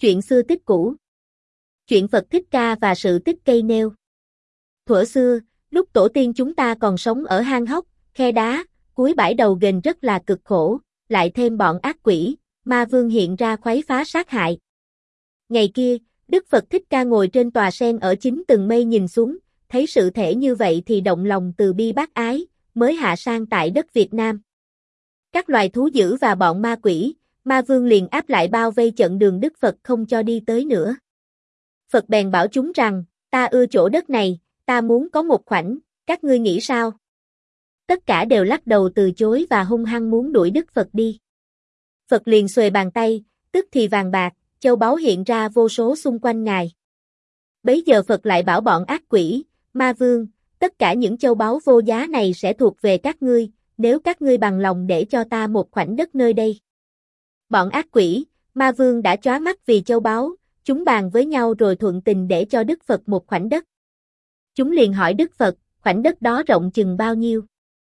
Chuyện xưa tích cũ. Chuyện Phật Thích Ca và sự tích cây nêu. Thuở xưa, lúc tổ tiên chúng ta còn sống ở hang hốc, khe đá, cuối bãi đầu ghềnh rất là cực khổ, lại thêm bọn ác quỷ, ma vương hiện ra khuấy phá sát hại. Ngày kia, Đức Phật Thích Ca ngồi trên tòa sen ở chính tầng mây nhìn xuống, thấy sự thể như vậy thì động lòng từ bi bác ái, mới hạ sang tại đất Việt Nam. Các loài thú dữ và bọn ma quỷ, ma vương liền áp lại bao vây chặn đường Đức Phật không cho đi tới nữa. Phật bèn bảo chúng rằng, ta ưa chỗ đất này, ta muốn có một khoảnh, các ngươi nghĩ sao? Tất cả đều lắc đầu từ chối và hung hăng muốn đuổi Đức Phật đi. Phật liền xuề bàn tay, tức thì vàng bạc, châu báu hiện ra vô số xung quanh Ngài. Bấy giờ Phật lại bảo bọn ác quỷ, ma vương, tất cả những châu báu vô giá này sẽ thuộc về các ngươi, nếu các ngươi bằng lòng để cho ta một khoảnh đất nơi đây. Bọn ác quỷ, ma vương đã chóa mắt vì châu báu, chúng bàn với nhau rồi thuận tình để cho Đức Phật một khoảnh đất. Chúng liền hỏi Đức Phật, khoảnh đất đó rộng chừng bao nhiêu?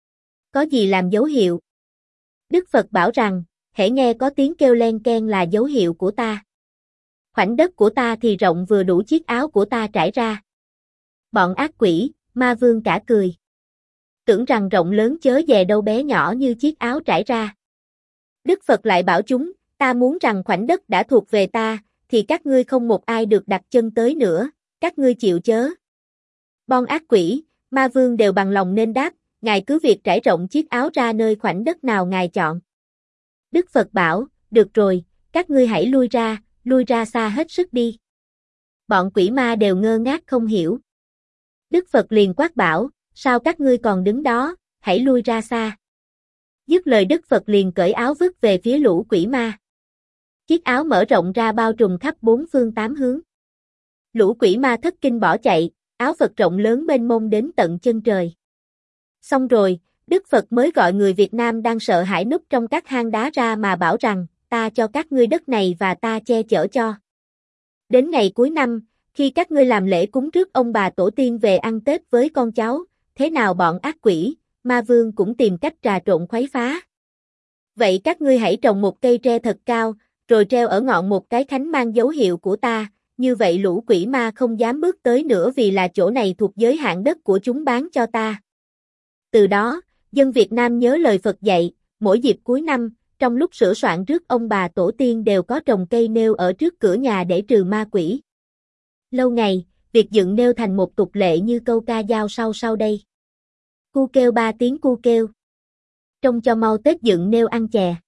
Có gì làm dấu hiệu? Đức Phật bảo rằng, hễ nghe có tiếng kêu len keng là dấu hiệu của ta. Khoảnh đất của ta thì rộng vừa đủ chiếc áo của ta trải ra. Bọn ác quỷ, ma vương cả cười. Tưởng rằng rộng lớn chớ dè đâu bé nhỏ như chiếc áo trải ra. Đức Phật lại bảo chúng, ta muốn rằng khoảnh đất đã thuộc về ta, thì các ngươi không một ai được đặt chân tới nữa, các ngươi chịu chớ. Bọn ác quỷ, ma vương đều bằng lòng nên đáp, Ngài cứ việc trải rộng chiếc áo ra nơi khoảnh đất nào Ngài chọn. Đức Phật bảo, được rồi, các ngươi hãy lui ra xa hết sức đi. Bọn quỷ ma đều ngơ ngác không hiểu. Đức Phật liền quát bảo, sao các ngươi còn đứng đó, hãy lui ra xa. Dứt lời Đức Phật liền cởi áo vứt về phía lũ quỷ ma. Chiếc áo mở rộng ra bao trùm khắp bốn phương tám hướng. Lũ quỷ ma thất kinh bỏ chạy, áo Phật rộng lớn mênh mông đến tận chân trời. Xong rồi, Đức Phật mới gọi người Việt Nam đang sợ hãi núp trong các hang đá ra mà bảo rằng, ta cho các ngươi đất này và ta che chở cho. Đến ngày cuối năm, khi các ngươi làm lễ cúng trước ông bà tổ tiên về ăn Tết với con cháu, thế nào bọn ác quỷ, ma vương cũng tìm cách trà trộn khuấy phá. Vậy các ngươi hãy trồng một cây tre thật cao, rồi treo ở ngọn một cái khánh mang dấu hiệu của ta, như vậy lũ quỷ ma không dám bước tới nữa vì là chỗ này thuộc giới hạn đất của chúng bán cho ta. Từ đó, dân Việt Nam nhớ lời Phật dạy, mỗi dịp cuối năm, trong lúc sửa soạn rước ông bà tổ tiên đều có trồng cây nêu ở trước cửa nhà để trừ ma quỷ. Lâu ngày, việc dựng nêu thành một tục lệ như câu ca dao sau đây. Cu kêu 3 tiếng cu kêu. Trông cho mau Tết dựng nêu ăn chè.